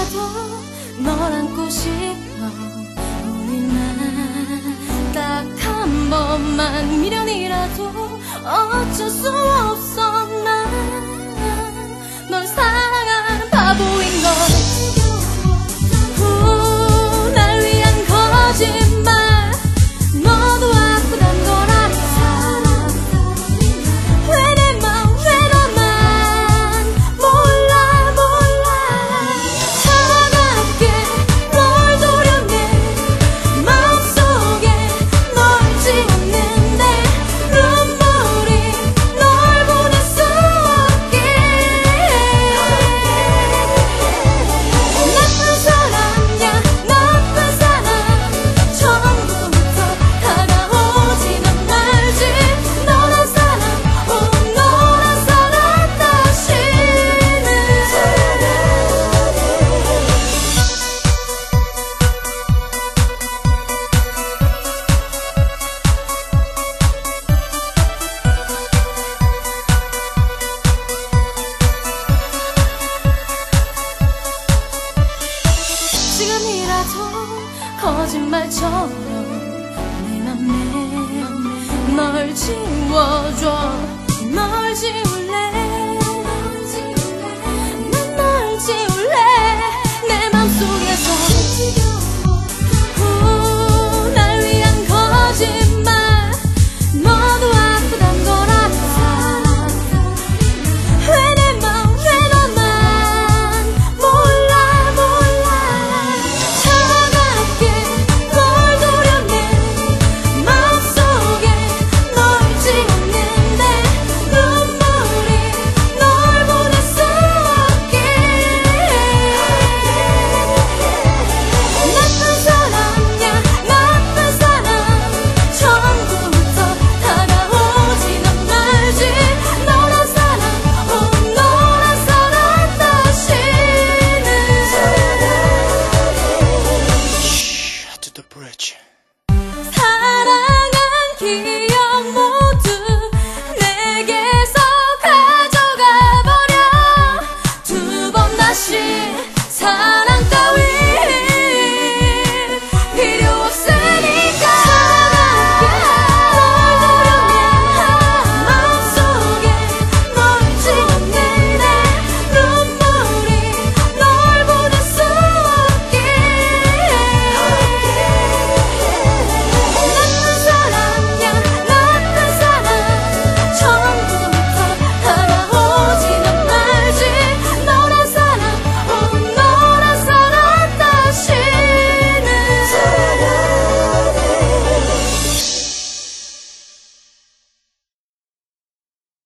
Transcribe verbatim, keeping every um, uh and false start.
지금이라도 널 안고 싶어. 우리만 딱 한 번만 미련이라도 어쩔 수 없어. 난 널 사랑하는 바보인 걸. 후, 날 위한 거짓말. 너도 아프단 걸 알아. 왜 내 마음 왜 너만 몰라 몰라. 차갑게 널 도려내 마음속에 널 지웠는데 눈물이 널 보낼 수 없게. 나쁜 사람이야 나쁜 사람. 처음부터 다가오지는 말지. 너란 사람 오 너란 사람 다시는. 지금이라도 거짓말처럼 내 맘에 널 지워줘.